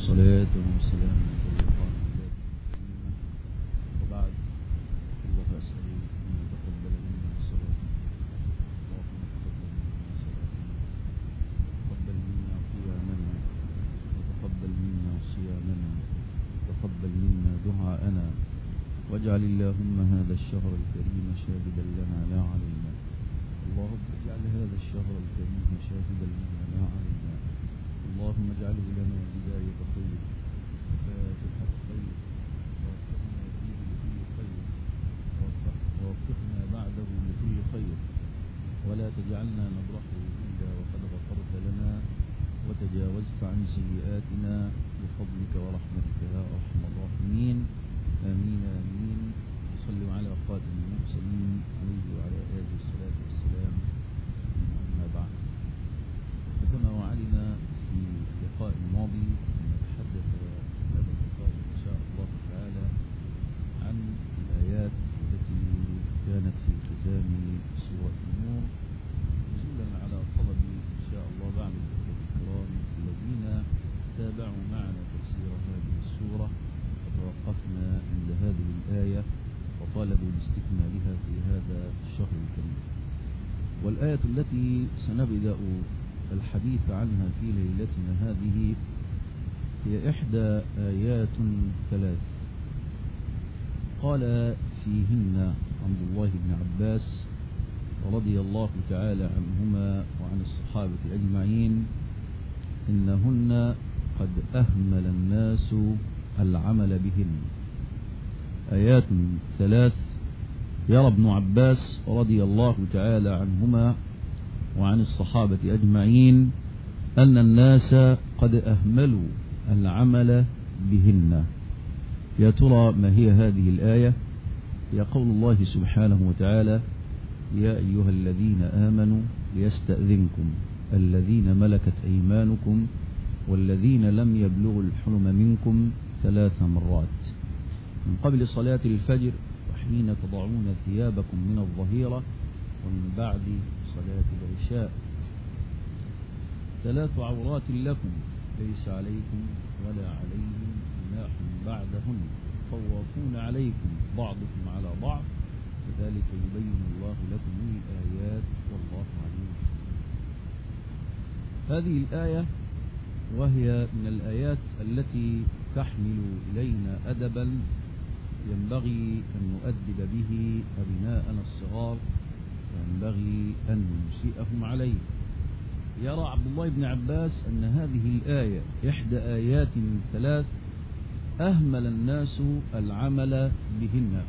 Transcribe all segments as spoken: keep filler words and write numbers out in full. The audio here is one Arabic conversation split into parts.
صلاة وسلام وبعد. الله أسأل أن يتقبل منا صلاتنا، اللهم تقبل منا صلاتنا، تقبل منا قيامنا، وتقبل منا صيامنا، تقبل منا دعاءنا، واجعل اللهم هذا الشهر الكريم شاهدا لنا لا علينا. اللهم اجعل هذا الشهر الكريم شاهدا لنا لا علينا. اللهم اجعله لنا بداية خير وفاتحة خير، ووفقنا فيه لكل خير، ووفقنا بعده لكل خير، ولا تجعلنا نبرحه إلا وقد غفرت لنا وتجاوزت عن سيئاتنا بفضلك ورحمتك يا أرحم الراحمين. آمين آمين. صلوا على خاتم المرسلين عليه وعلى آله الصلاة والسلام. أما بعد، فكما وعدنا في اللقاء الماضي أن نتحدث هذا اللقاء إن شاء الله تعالى عن الآيات التي كانت في ختام سورة النور، نزولا على طلب إن شاء الله بعض الأخوة الكرام الذين تابعوا معنا تفسير هذه السورة، وتوقفنا عند هذه الآية وطالبوا باستكمالها في هذا الشهر الكريم. والآية التي سنبدأ الحديث عنها في ليلتنا هذه هي إحدى آيات ثلاث قال فيهن عبد الله بن عباس رضي الله تعالى عنهما وعن الصحابة أجمعين: إنهن قد أهمل الناس العمل بهن. آيات ثلاث يرى ابن عباس رضي الله تعالى عنهما وعن الصحابة أجمعين أن الناس قد أهملوا العمل بهن. يا ترى ما هي هذه الآية؟ هي قول الله سبحانه وتعالى: يا أيها الذين آمنوا ليستأذنكم الذين ملكت أيمانكم والذين لم يبلغوا الحلم منكم ثلاث مرات من قبل صلاة الفجر وحين تضعون ثيابكم من الظهيرة ومن بعد صلاة العشاء. ثلاث عورات لكم ليس عليكم ولا عليهم جناح بعدهن طوافون عليكم بعضكم على بعض كذلك يبين الله لكم الآيات والله عليم. هذه الآية وهي من الآيات التي تحمل إلينا أدبا ينبغي أن نؤدب به أبناءنا الصغار، وينبغي أن ننشئهم عليه. يرى عبد الله بن عباس أن هذه الآية إحدى آيات من ثلاث أهمل الناس العمل بهن،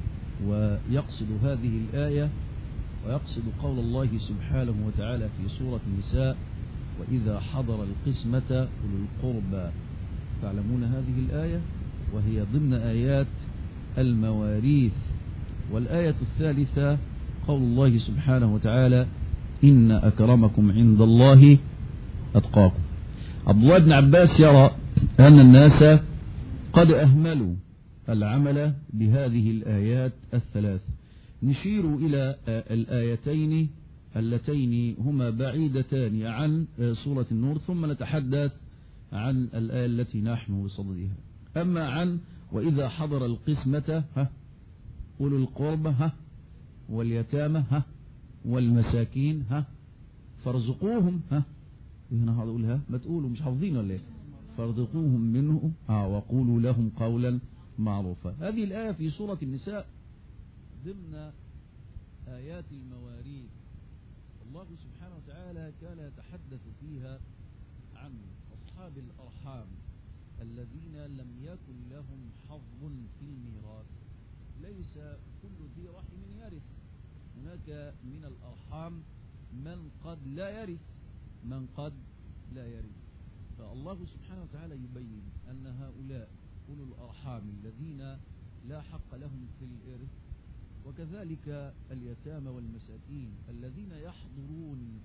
ويقصد هذه الآية ويقصد قول الله سبحانه وتعالى في سورة النساء: وإذا حضر القسمة أولو القربى. تعلمون هذه الآية وهي ضمن آيات المواريث. والآية الثالثة قول الله سبحانه وتعالى: إن أكرمكم عند الله أتقاكم. عبد الله بن عباس يرى أن الناس قد أهملوا العمل بهذه الآيات الثلاث. نشير إلى الآيتين اللتين هما بعيدتان عن سورة النور، ثم نتحدث عن الآية التي نحن بصددها. أما عن وإذا حضر القسمة ها أولو القربى ها واليتامى ها والمساكين ها فارزقوهم ها هنا هقولها ما تقولوا مش حافظين ولا ايه؟ فارزقوهم منه اه وقولوا لهم قولا معروفا. هذه الآية في سورة النساء ضمن آيات المواريث. الله سبحانه وتعالى كان يتحدث فيها عن أصحاب الأرحام الذين لم يكن لهم حظ في الميراث. ليس كل ذي رحم يرث، هناك من الأرحام من قد لا يرث من قد لا يرث فالله سبحانه وتعالى يبين أن هؤلاء أولو الأرحام الذين لا حق لهم في الإرث، وكذلك اليتامى والمساكين الذين يحضرون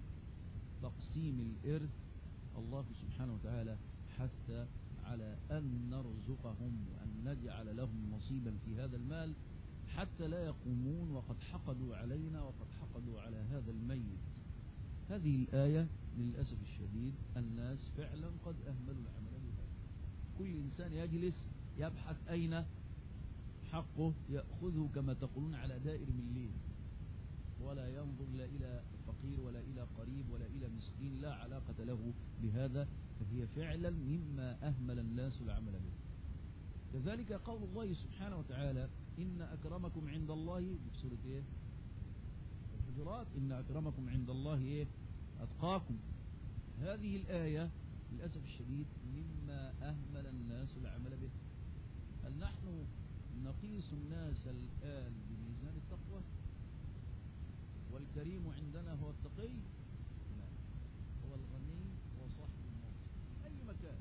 تقسيم الإرث. الله سبحانه وتعالى حث على أن نرزقهم وأن نجعل لهم نصيبا في هذا المال حتى لا يقومون وقد حقدوا علينا وقد حقدوا على هذا الميت. هذه الآية للأسف الشديد الناس فعلا قد أهملوا العمل بها. كل إنسان يجلس يبحث أين حقه يأخذه كما تقولون على دائر ملين، ولا ينظر لا إلى فقير ولا إلى قريب ولا إلى مسكين، لا علاقة له بهذا. فهي فعلا مما أهمل الناس العمل به. كذلك قول الله سبحانه وتعالى إن أكرمكم عند الله في سورة إيه؟ الحجرات، إن أكرمكم عند الله إيه؟ أتقاكم. هذه الآية للأسف الشديد مما أهمل الناس العمل به. هل نحن نقيس الناس الآن بميزان التقوى؟ والكريم عندنا هو التقي؟ لا، هو الغني وصاحب المنصب في أي مكان،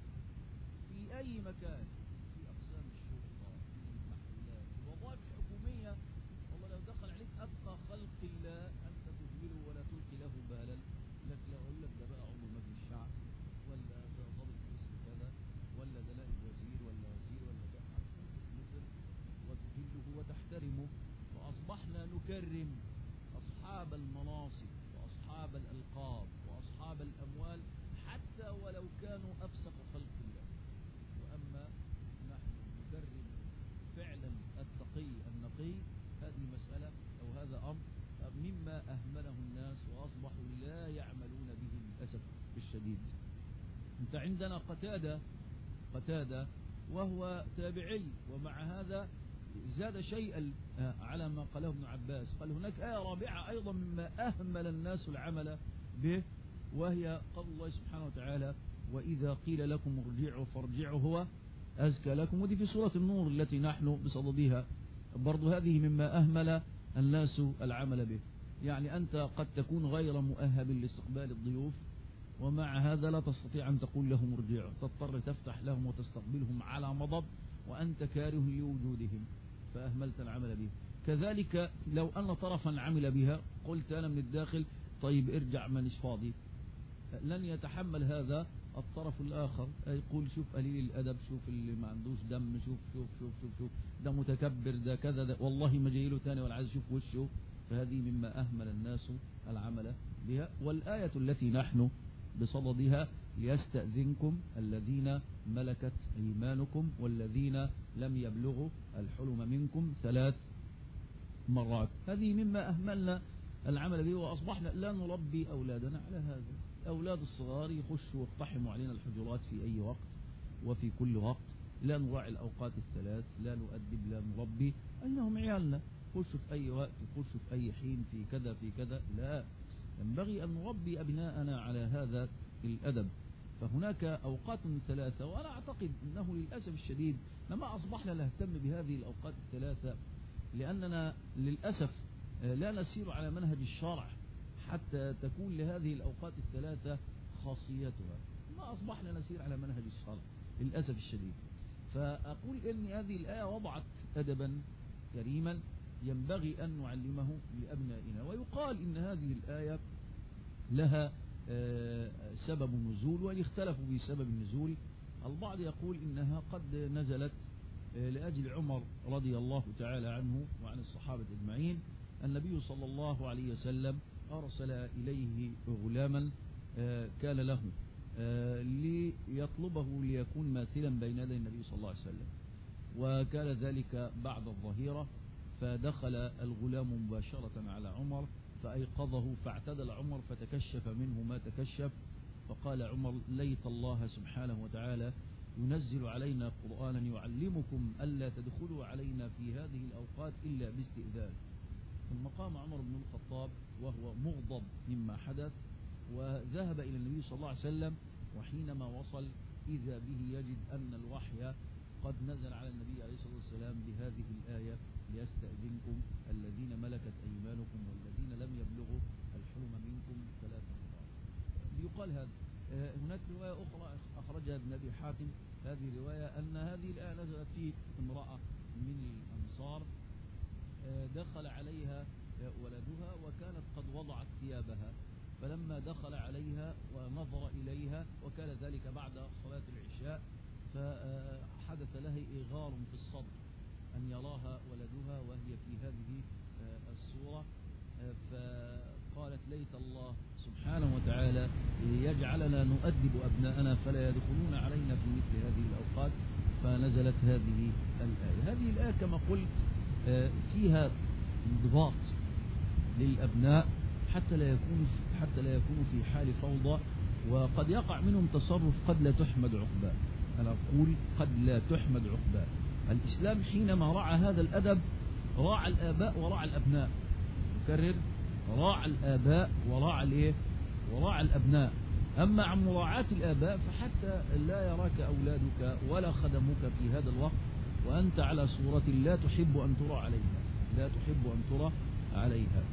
في أي مكان، في أقسام الشرطة، في المحلات، في الوظائف الحكومية. والله لو دخل عليك أتقى خلق الله أنت تهمله ولا تلقي له بالا، لك لا أقول لك ده بقى عضو مجلس الشعب، ولا ده ضابط اسم كذا، ولا ده نائب وزير ولا وزير ولا ده، مثل وتجله وتحترمه. فأصبحنا نكرم أصحاب المناصب وأصحاب الألقاب وأصحاب الأموال حتى ولو كانوا أفسق خلق الله. وأما نحن نكرم فعلا التقي النقي، هذه مسألة أو هذا أمر مما أهمله الناس وأصبحوا لا يعملون به للأسف الشديد. أنت عندنا قتادة قتادة وهو تابعي، ومع هذا زاد شيئا على ما قاله ابن عباس. قال هناك آية رابعة أيضا مما أهمل الناس العمل به، وهي قول الله سبحانه وتعالى وإذا قيل لكم ارجعوا فارجعوا هو أزكى لكم. ودي في سورة النور التي نحن بصددها. برضو هذه مما أهمل الناس العمل به. يعني أنت قد تكون غير مؤهب لاستقبال الضيوف، ومع هذا لا تستطيع أن تقول لهم ارجعوا، تضطر تفتح لهم وتستقبلهم على مضض وأنت كاره لوجودهم، فأهملت العمل به. كذلك لو أن طرفا عمل بها قلت أنا من الداخل طيب ارجع مانيش فاضي، لن يتحمل هذا الطرف الآخر، يقول شوف قليل الأدب، شوف اللي ما عندوش دم، شوف شوف شوف شوف, شوف ده متكبر، ده كذا، ده والله ما جاي له تاني ولا عايز يشوف وشه. فهذه مما أهمل الناس العمل بها. والآية التي نحن بصددها ليستأذنكم الذين ملكت أيمانكم والذين لم يبلغوا الحلم منكم ثلاث مرات. هذه مما أهملنا العمل به، وأصبحنا لا نربي أولادنا على هذا. أولاد الصغار يخشوا ويقتحموا علينا الحجرات في أي وقت وفي كل وقت، لا نراعي الأوقات الثلاث، لا نؤدب، لا نربي. أينهم عيالنا؟ خشوا في أي وقت، خشوا في أي حين، في كذا في كذا. لا، ينبغي أن نربي أبناءنا على هذا الأدب. فهناك أوقات ثلاثة، وأنا أعتقد أنه للأسف الشديد لما أصبحنا نهتم بهذه الأوقات الثلاثة لأننا للأسف لا نسير على منهج الشرع حتى تكون لهذه الأوقات الثلاثة خاصيتها. ما أصبحنا نسير على منهج الشرع للأسف الشديد. فأقول إن هذه الآية وضعت أدبا كريما ينبغي أن نعلمه لأبنائنا. ويقال إن هذه الآية لها سبب النزول، واختلفوا في سبب النزول. البعض يقول إنها قد نزلت لأجل عمر رضي الله تعالى عنه وعن الصحابة أجمعين. النبي صلى الله عليه وسلم أرسل إليه غلاما كان له ليطلبه ليكون ماثلا بين يدي النبي صلى الله عليه وسلم، وكان ذلك بعد الظهيرة. فدخل الغلام مباشرة على عمر فأيقظه، فاعتدل عمر فتكشف منه ما تكشف. فقال عمر ليت الله سبحانه وتعالى ينزل علينا قرآنا يعلمكم ألا تدخلوا علينا في هذه الأوقات إلا باستئذان. ثم قام عمر بن الخطاب وهو مغضب مما حدث، وذهب إلى النبي صلى الله عليه وسلم. وحينما وصل إذا به يجد أن الوحي قد نزل على النبي عليه الصلاة والسلام بهذه الآية ليستأذنكم الذين ملكت أيمانكم والذين لم يبلغوا الحلم منكم ثلاث مرات. يقال هذا. هناك رواية أخرى أخرجها ابن أبي حاتم، هذه الرواية أن هذه الآية نزلت في امرأة من الأنصار دخل عليها ولدها وكانت قد وضعت ثيابها، فلما دخل عليها ونظر إليها وكان ذلك بعد صلاة العشاء فحدث له إغار في الصدر أن يراها ولدها وهي في هذه الصورة. فقالت ليت الله سبحانه وتعالى يجعلنا نؤدب أبناءنا فلا يدخلون علينا في مثل هذه الأوقات. نزلت هذه الآية. هذه الآية كما قلت فيها انضباط للأبناء حتى لا يكون حتى لا يكونوا في حال فوضى، وقد يقع منهم تصرف قد لا تحمد عقباه. أنا أقول قد لا تحمد عقباه. الإسلام حينما راعى هذا الأدب راعى الآباء وراعى الأبناء. أكرر، راعى الآباء وراعى الإيه؟ وراعى الأبناء. أما عن مراعاة الآباء فحتى لا يراك أولادك ولا خدمك في هذا الوقت وأنت على صورة لا تحب أن ترى عليها، لا تحب أن ترى عليها.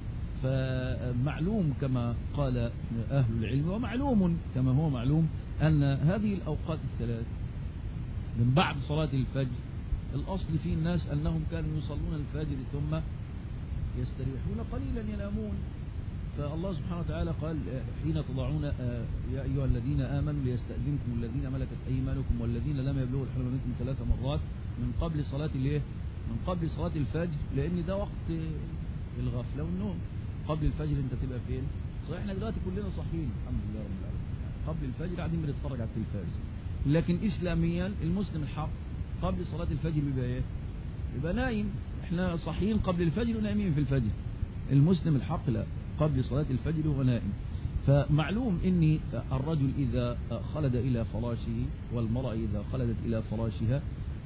فمعلوم كما قال أهل العلم، ومعلوم كما هو معلوم، أن هذه الأوقات الثلاث من بعد صلاة الفجر الأصل في الناس أنهم كانوا يصلون الفجر ثم يستريحون قليلا ينامون. فالله سبحانه وتعالى قال حين تضعون يا أيها الذين آمنوا ليستأذنكم الذين ملكت أيمانكم والذين لم يبلغوا الحلم منكم ثلاث مرات من قبل صلاة الايه؟ من قبل صلاة الفجر، لأن ده وقت الغفلة والنوم. قبل الفجر أنت تبقى فين؟ صحيح احنا دلوقتي كلنا صاحيين الحمد لله رب العالمين، قبل الفجر قاعدين بنتفرج على التلفاز. لكن إسلاميا المسلم الحق قبل صلاة الفجر بيبقى ايه؟ يبقى نايم. احنا صاحيين قبل الفجر ونايمين في الفجر. المسلم الحق لا، قبل صلاة الفجر وهو نائم. فمعلوم ان الرجل اذا خلد الى فراشه والمرأة اذا خلدت الى فراشها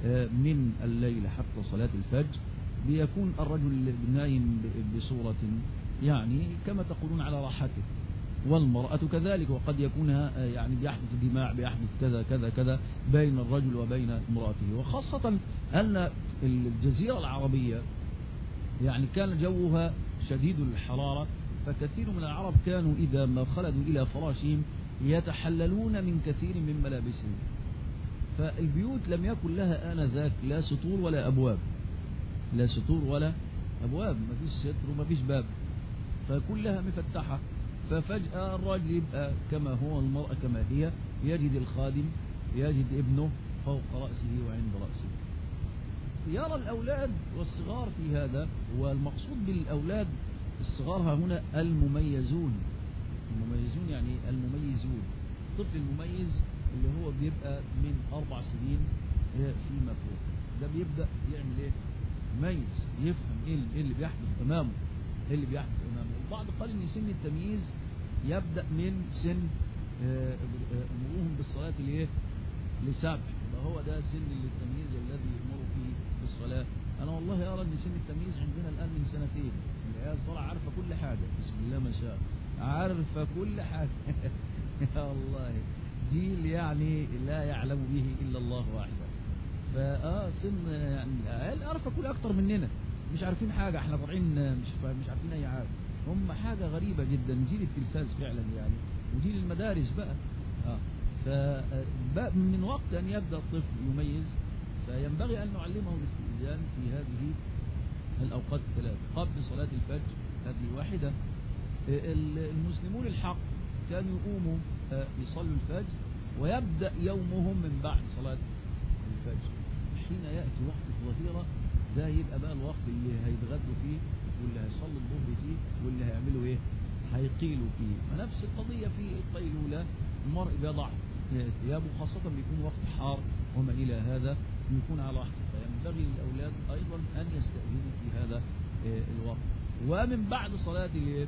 من الليل حتى صلاة الفجر بيكون الرجل نايم بصورة يعني كما تقولون على راحته، والمرأة كذلك. وقد يكون يعني بيحدث جماع، بيحدث كذا كذا كذا بين الرجل وبين امرأته. وخاصة أن الجزيرة العربية يعني كان جوها شديد الحرارة، فكثير من العرب كانوا إذا ما خلدوا إلى فراشهم يتحللون من كثير من ملابسهم. فالبيوت لم يكن لها آنذاك لا سطور ولا أبواب، لا سطور ولا أبواب، ما فيش ستر وما فيش باب، فكلها مفتحة. ففجأة الرجل يبقى كما هو، المرأة كما هي، يجد الخادم يجد ابنه فوق رأسه وعند رأسه. يرى الأولاد والصغار في هذا، والمقصود بالأولاد الصغار ها هنا المميزون. المميزون يعني المميزون. الطفل المميز اللي هو بيبقى من أربع سنين فيما فوق، ده بيبدأ يعمل ايه؟ ميز، يفهم ايه اللي بيحدث امامه، ايه اللي بيحدث امامه. البعض قال ان سن التمييز يبدأ من سن امرهم بالصلاة الايه؟ لسبع، هو ده سن التمييز الذي يمر فيه بالصلاة. انا والله ارى ان سن التمييز عندنا الان من سنتين، العيال طالعه عارفه كل حاجه، بسم الله ما شاء، عارفه كل حاجه. يا الله، جيل يعني لا يعلم به الا الله وحده. فاه سن يعني العيال عارفه كل اكتر مننا، مش عارفين حاجه، احنا طالعين مش مش عارفين اي حاجه. هم حاجه غريبه جدا، جيل التلفاز فعلا يعني، وجيل المدارس بقى. اه فمن وقت ان يبدا الطفل يميز فينبغي ان نعلمه الاستئذان في هذه الأوقات الثلاث قبل صلاة الفجر. هذه واحدة. المسلمون الحق كانوا يقوموا يصلوا الفجر ويبدأ يومهم من بعد صلاة الفجر. حين يأتي وقت الظهيرة ده يبقى بقى الوقت اللي هيتغدوا فيه واللي هيصلوا الظهر فيه واللي هيعملوا ايه؟ هيقيلوا فيه. فنفس القضية في القيلولة، المرء بيضع ثيابه، خاصة بيكون وقت حار وما إلى هذا، يكون على راحته. فينبغي للأولاد أيضا أن يستأذنوا في هذا الوقت. ومن بعد صلاة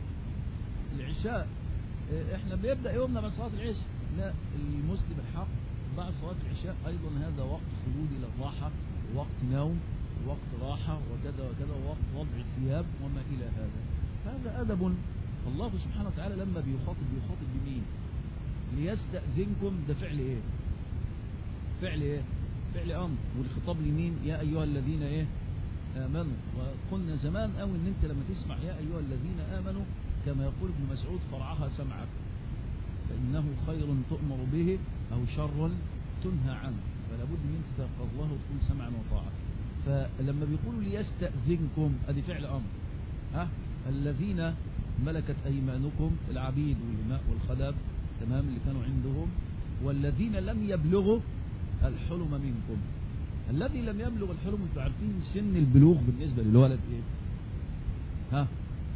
العشاء، احنا بيبدأ يومنا بعد صلاة العشاء، لا، المسلم الحق بعد صلاة العشاء أيضا هذا وقت خروج إلى الراحة، وقت نوم، وقت راحة وكذا وكذا، ووقت وضع الثياب وما إلى هذا. هذا أدب الله سبحانه وتعالى لما بيخاطب بيخاطب بمين؟ ليستأذنكم، ده فعل ايه؟ فعل ايه؟ فعل امر، والخطاب لمين؟ يا ايها الذين ايه؟ امنوا. وقلنا زمان او ان انت لما تسمع يا ايها الذين امنوا كما يقول ابن مسعود فرعها سمعك، فانه خير تؤمر به او شر تنهى عنه، فلا بد من انت تتقى الله وتقول سمعا وطاعه. فلما بيقولوا ليستأذنكم ادي فعل امر، ها الذين ملكت ايمانكم، العبيد والإماء والخدم، تمام، اللي كانوا عندهم، والذين لم يبلغوا الحلم منكم. الذي لم يبلغ الحلم، انتوا عارفين سن البلوغ بالنسبة للولد ايه؟ ها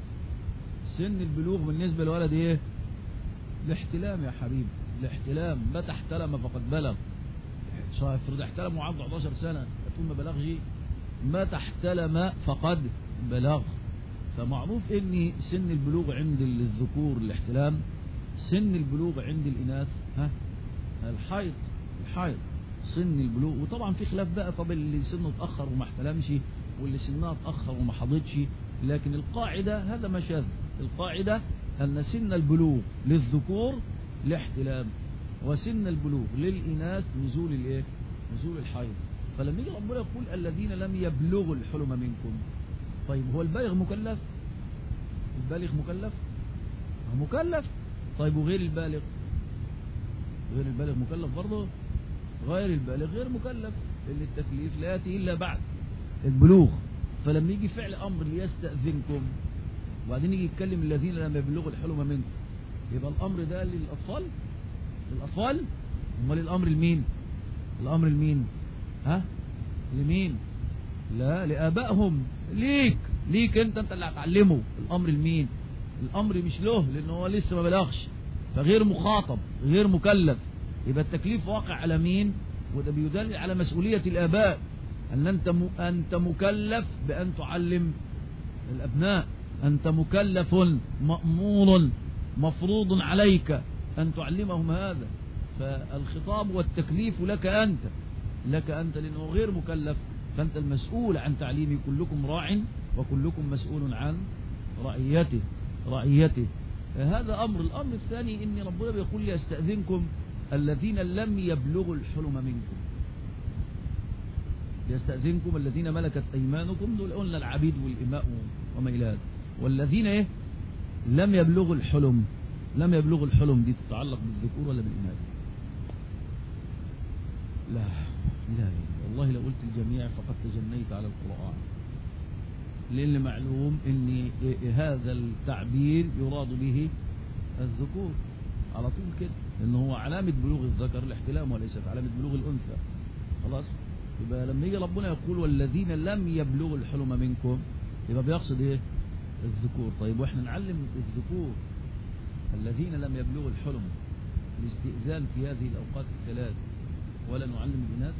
سن البلوغ بالنسبة للولد ايه؟ الاحتلام يا حبيبي، الاحتلام، متى احتلم فقد بلغ. افرض احتلم وعنده أحد عشر سنة تقول ما بلغش، ما تحتلم فقد بلغ. فمعروف ان سن البلوغ عند الذكور الاحتلام، سن البلوغ عند الاناث ها الحيض. الحيض سن البلوغ. وطبعا في خلاف بقى، طب اللي سنه اتاخر وما احتلمش واللي سنها اتاخر وما حضتش، لكن القاعده هذا ما شاذ. القاعده ان سن البلوغ للذكور الاحتلام، وسن البلوغ للاناث نزول الايه؟ نزول الحيض. فلما يجي ربنا يقول الذين لم يبلغوا الحلم منكم، طيب هو البالغ مكلف؟ البالغ مكلف؟ هو مكلف. طيب وغير البالغ؟ غير البالغ مكلف برضه؟ غير البالغ غير مكلف، اللي التكليف لا يأتي إلا بعد البلوغ. فلما يجي فعل أمر ليستأذنكم وبعدين يجي يتكلم الذين لم يبلغوا الحلم منكم، يبقى الأمر ده للأطفال؟ للأطفال؟ امال الأمر لمين؟ الأمر لمين؟ ها؟ لمين؟ لا، لآبائهم. ليك ليك انت انت اللي هتعلمه. الامر لمين؟ الامر مش له، لانه هو لسه ما بلغش، فغير مخاطب غير مكلف. يبقى التكليف واقع على مين؟ وده بيدل على مسؤولية الآباء، ان انت م... انت مكلف بان تعلم الابناء، انت مكلف مأمور مفروض عليك ان تعلمهم هذا. فالخطاب والتكليف لك انت، لك انت لانه غير مكلف، فأنت المسؤول عن تعليمه. كلكم راع وكلكم مسؤول عن رعيته رعيته هذا أمر. الأمر الثاني إن ربنا بيقول لي يستأذنكم الذين لم يبلغوا الحلم منكم. يستأذنكم الذين ملكت أيمانكم، دول قلنا العبيد والإماء وما إلى هذا. والذين إيه؟ لم يبلغوا الحلم. لم يبلغوا الحلم دي تتعلق بالذكور ولا بالإناث؟ لا لا والله لو قلت الجميع فقد تجنيت على القرآن، لأن معلوم أن هذا التعبير يراد به الذكور على طول كده، لأنه هو علامة بلوغ الذكر الاحتلام وليست علامة بلوغ الأنثى. خلاص؟ يبقى لما يجي ربنا يقول والذين لم يبلغوا الحلم منكم، يبقى بيقصد إيه؟ الذكور. طيب وإحنا نعلم الذكور الذين لم يبلغوا الحلم الاستئذان في هذه الأوقات الثلاث، ولا نعلم الإناث؟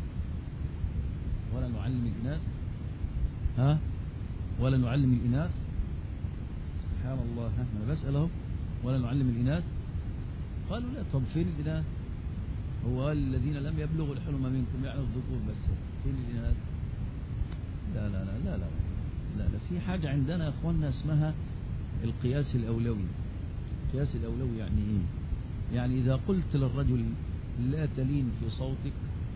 ولا نعلم الإناث؟ ها؟ ولا نعلم الإناث؟ سبحان الله. ها أنا بسأله ولا نعلم الإناث؟ قالوا لا. طب فين الإناث؟ هو قال الذين لم يبلغوا الحلم منكم يعني الذكور بس، فين الإناث؟ لا لا لا لا لا لا, لا. في حاجة عندنا يا أخواننا اسمها القياس الأولوي. القياس الأولوي يعني إيه؟ يعني إذا قلت للرجل لا تلين في صوتك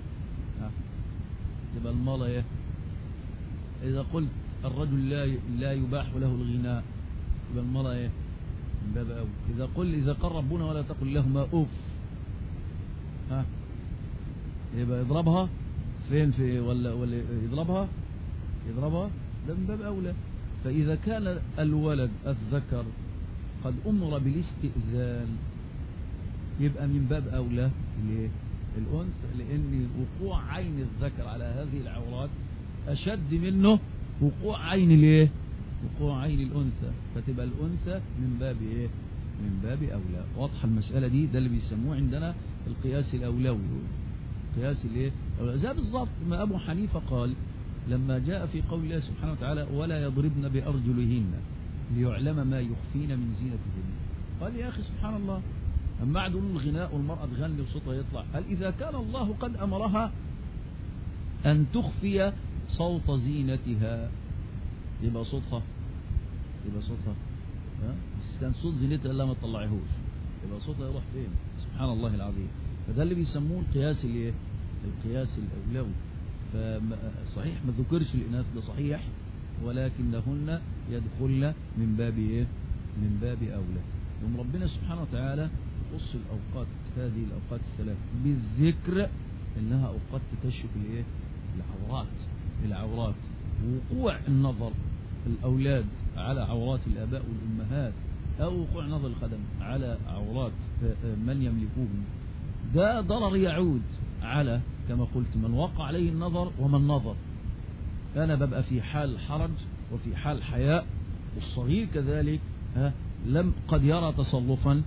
تبقى المالة. إذا قلت الرجل لا لا يباح له الغناء تبقى المالة من باب أول. إذا قل إذا قال ربنا ولا تقل لهما أوف، ها يبقى يضربها فين؟ في ولا ولا يضربها يضربها ده من باب أولى. فإذا كان الولد الذكر قد أمر بالاستئذان يبقى من باب أولى الأنثى، لأن وقوع عين الذكر على هذه العورات أشد منه وقوع عين الايه؟ وقوع عين الأنثى، فتبقى الأنثى من باب إيه؟ من باب أولى. واضحة المسألة دي؟ ده اللي بيسموه عندنا القياس الأولوي. قياس الايه؟ زي بالضبط ما أبو حنيفة قال لما جاء في قول الله سبحانه وتعالى ولا يضربن بأرجلهن ليعلم ما يخفين من زينتهن. قال يا أخي سبحان الله، أما عدوا الغناء والمرأة تغني وصوتها يطلع، قال إذا كان الله قد أمرها أن تخفي صوت زينتها يبقى صوتها يبقى صوتها بس كان صوت زينتها لا ما تطلعيهوش، يبقى صوتها يروح فين؟ سبحان الله العظيم. فده اللي بيسموه القياس الايه؟ القياس الأولوي. فصحيح ما ذكرش الإناث ده صحيح، ولكنهن يدخلن من باب ايه؟ من باب أولى. يوم ربنا سبحانه وتعالى يخص الأوقات هذه الأوقات الثلاث بالذكر إنها أوقات تكشف الايه؟ العورات العورات وقوع النظر الأولاد على عورات الآباء والأمهات، أو وقوع نظر الخدم على عورات من يملكوهم، ده ضرر يعود على كما قلت من وقع عليه النظر ومن نظر. أنا ببقى في حال حرج وفي حال حياء، والصغير كذلك ها لم قد يرى تصرفا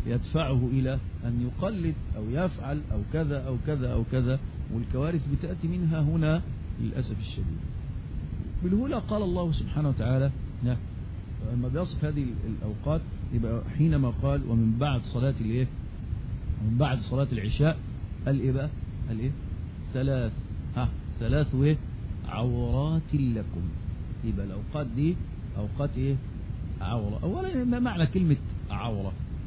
يدفعه إلى أن يقلد أو يفعل أو كذا أو كذا أو كذا، والكوارث بتأتي منها هنا للأسف الشديد. بالهولى قال الله سبحانه وتعالى لما بيصف هذه الأوقات يبقى حينما قال ومن بعد صلاة الإيه ومن بعد صلاة العشاء قال إيه بقى قال إيه ثلاث ها ثلاث إيه عورات لكم. يبقى الأوقات دي أوقات إيه عورة. أولا ما معنى كلمة عورة؟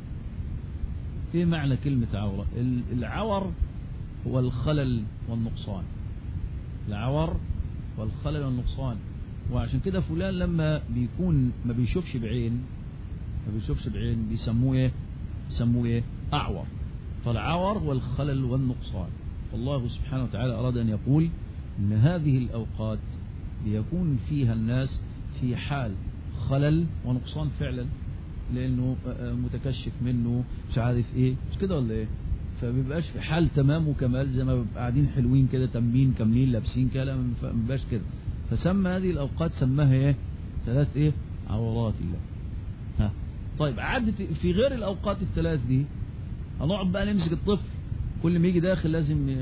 إيه معنى كلمة عورة؟ العور هو الخلل والنقصان. العور والخلل والنقصان. وعشان كده فلان لما بيكون ما بيشوفش بعين ما بيشوفش بعين بيسموه ايه بيسموه ايه اعور. فالعور والخلل والنقصان. والله سبحانه وتعالى أراد أن يقول إن هذه الأوقات بيكون فيها الناس في حال خلل ونقصان فعلا، لأنه متكشف منه مش عارف ايه مش كده ولا ايه، فبيبقاش في حال تمام وكمال زي ما بيبقى قاعدين حلوين كده تمين كاملين لابسين كده، ما بيبقاش كده. فسمى هذه الأوقات سماها ايه ثلاث ايه عورات الله. ها طيب عدت في غير الأوقات الثلاث دي هنقعد بقى نمسك الطفل كل ما يجي داخل لازم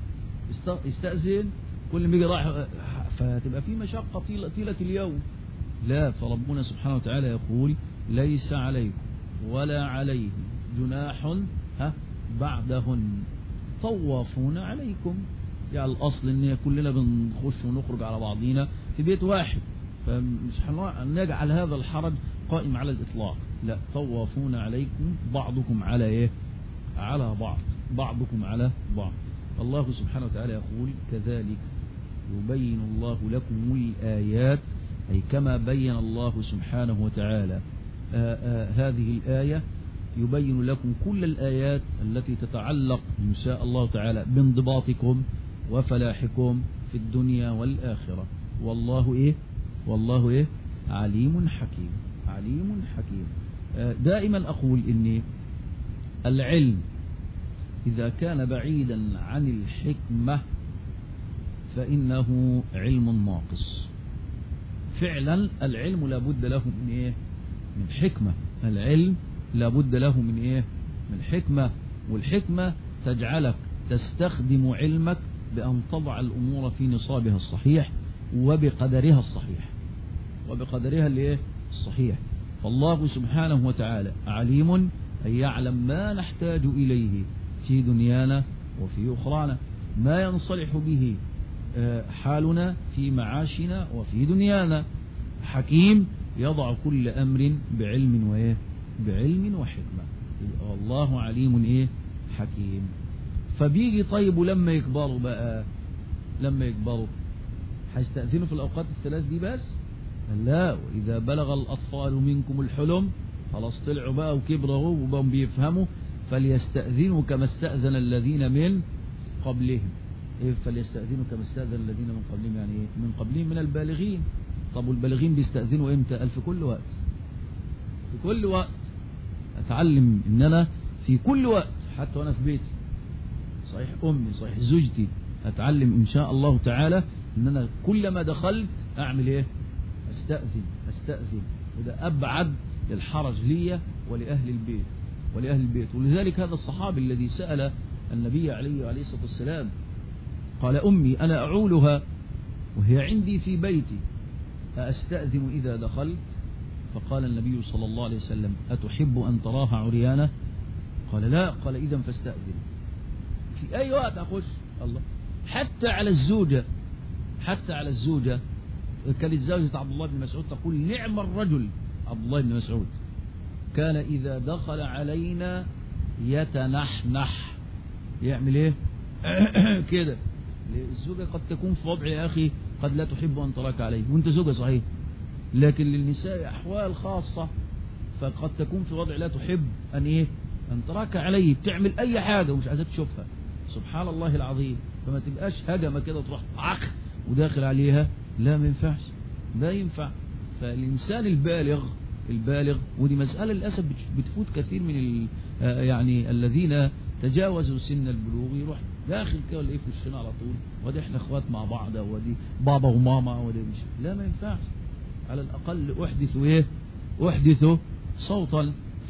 يستأذن، كل ما يجي رايح، فتبقى في مشقة طيلة, طيلة اليوم. لا، فربنا سبحانه وتعالى يقول ليس عليكم ولا عليه جناح ها بعدهن طوافون عليكم. يعني الأصل ان كلنا بنخش ونخرج على بعضينا في بيت واحد، فمش هنجعل هذا الحرج قائم على الإطلاق. لا، طوافون عليكم بعضكم على ايه على بعض بعضكم على بعض. الله سبحانه وتعالى يقول كذلك يبين الله لكم الآيات، أي كما بين الله سبحانه وتعالى آآ آآ هذه الآية يبين لكم كل الآيات التي تتعلق إن شاء الله تعالى بانضباطكم وفلاحكم في الدنيا والآخرة. والله إيه والله إيه عليم حكيم عليم حكيم. دائما أقول إن العلم إذا كان بعيدا عن الحكمة فإنه علم ناقص. فعلا العلم لابد له من إيه من حكمة. العلم لابد له من إيه من حكمة، والحكمة تجعلك تستخدم علمك بأن تضع الأمور في نصابها الصحيح وبقدرها الصحيح وبقدرها الإيه الصحيح. فالله سبحانه وتعالى عليم، أي يعلم ما نحتاج إليه في دنيانا وفي أخرانا، ما ينصلح به حالنا في معاشنا وفي دنيانا. حكيم يضع كل أمر بعلم وإيه بعلم وحكمة. والله عليم إيه حكيم. فبيجي طيب لما يكبروا بقى لما يكبروا هيستأذنوا في الأوقات الثلاث دي بس؟ لا، وإذا بلغ الأطفال منكم الحلم، خلاص طلعوا بقى وكبروا وبقوا بيفهموا، فليستأذنوا كما استأذن الذين من قبلهم. إيه فليستأذنوا كما استأذن الذين من قبلهم؟ يعني إيه من قبلهم من البالغين. طب والبالغين بيستأذنوا إمتى؟ قال في كل وقت في كل وقت. أتعلم إن أنا في كل وقت حتى وأنا في بيتي، صحيح أمي صحيح زوجتي، أتعلم إن شاء الله تعالى إن أنا كلما دخلت أعمل إيه أستأذن أستأذن وده أبعد الحرج لي ولأهل البيت ولأهل البيت. ولذلك هذا الصحابي الذي سأل النبي عليه عليه الصلاة والسلام قال أمي أنا أعولها وهي عندي في بيتي أستأذن إذا دخلت؟ فقال النبي صلى الله عليه وسلم أتحب أن تراها عريانة؟ قال لا. قال إذا فاستأذن في أي وقت أخش. الله، حتى على الزوجة حتى على الزوجة كانت زوجة عبد الله بن مسعود تقول نعم الرجل عبد الله بن مسعود كان إذا دخل علينا يتنحنح. يعمل إيه كده. الزوجة قد تكون في وضع يا أخي قد لا تحب أن تراك عليه وانت زوجة صحيح، لكن للنساء أحوال خاصة فقد تكون في وضع لا تحب أن إيه أن تراك عليه، بتعمل أي حاجة ومش عايزة تشوفها. سبحان الله العظيم. فما تبقاش هجمة كده تروح عخ وداخل عليها، لا ما ينفعش لا ينفع. فالإنسان البالغ البالغ ودي مسألة للأسف بتفوت كثير من ال يعني الذين تجاوزوا سن البلوغ، يروح داخل كده ولا ايه في وشنا على طول، ودي احنا اخوات مع بعض ودي بابا وماما ودي مش، لا ما ينفعش. على الأقل أحدثوا ايه أحدثوا صوتا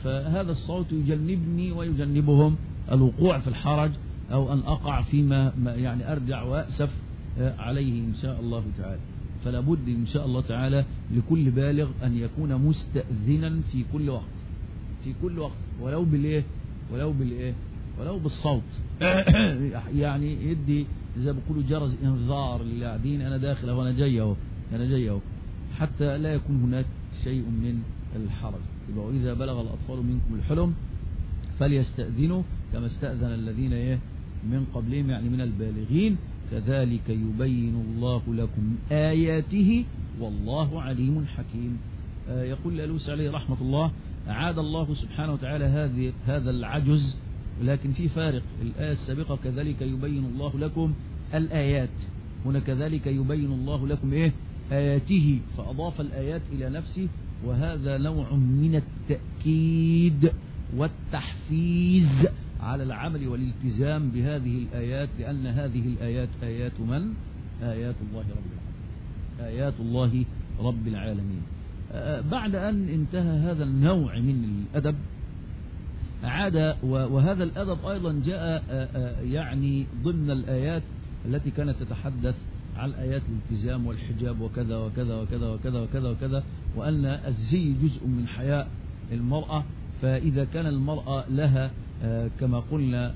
فهذا الصوت يجنبني ويجنبهم الوقوع في الحرج أو أن أقع فيما يعني أرجع وأسف عليه إن شاء الله تعالى. فلا بد إن شاء الله تعالى لكل بالغ أن يكون مستأذنا في كل وقت، في كل وقت، ولو بالإيه ولو بالإيه ولو بالصوت يعني يدي زي بيقولوا جرس انذار اللي قاعدين أنا داخل أو أنا جاي أهو أنا جاي أهو، حتى لا يكون هناك شيء من الحرج. يبقى إذا بلغ الأطفال منكم الحلم فليستأذنوا كما استأذن الذين إيه من قبلهم يعني من البالغين، كذلك يبين الله لكم آياته والله عليم حكيم. آه يقول الألوسي عليه رحمة الله: أعاد الله سبحانه وتعالى هذه هذا العجز، ولكن في فارق. الآية السابقة كذلك يبين الله لكم الآيات، هنا كذلك يبين الله لكم إيه آياته، فأضاف الآيات إلى نفسه، وهذا نوع من التأكيد والتحفيز على العمل والالتزام بهذه الآيات، لأن هذه الآيات آيات من؟ آيات الله رب العالمين، آيات الله رب العالمين. بعد أن انتهى هذا النوع من الأدب عاد، وهذا الأدب أيضا جاء يعني ضمن الآيات التي كانت تتحدث عن آيات الالتزام والحجاب وكذا وكذا وكذا وكذا وكذا وكذا، وأن الزي جزء من حياء المرأة، فإذا كان المرأة لها كما قلنا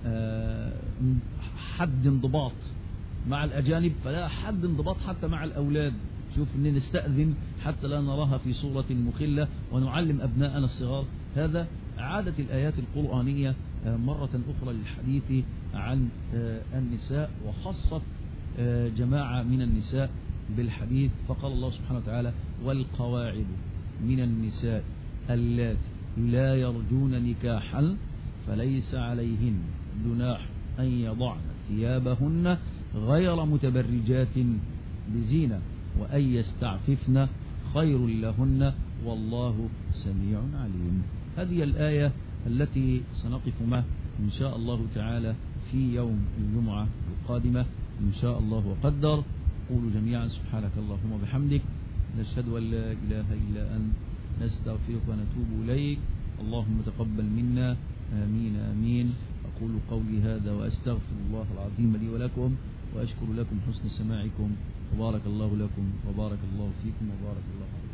حد انضباط مع الأجانب، فلا حد انضباط حتى مع الأولاد. شوف إن نستأذن حتى لا نراها في صورة مخلة ونعلم أبناءنا الصغار هذا. عادت الآيات القرآنية مرة أخرى للحديث عن النساء، وخصت جماعة من النساء بالحديث، فقال الله سبحانه وتعالى: والقواعد من النساء اللاتي لا يرجون نكاحا فليس عليهن جناح أن يضعن ثيابهن غير متبرجات بزينة وأن يستعففن خير لهن والله سميع عليم. هذه الآية التي سنقف معها إن شاء الله تعالى في يوم الجمعة القادمة إن شاء الله وقدر. قولوا جميعا: سبحانك اللهم وبحمدك، نشهد أن لا إله إلا أنت، نستغفرك ونتوب إليك، اللهم تقبل منا، آمين آمين. أقول قولي هذا وأستغفر الله العظيم لي ولكم، وأشكر لكم حسن سماعكم، وبارك الله لكم وبارك الله فيكم وبارك الله.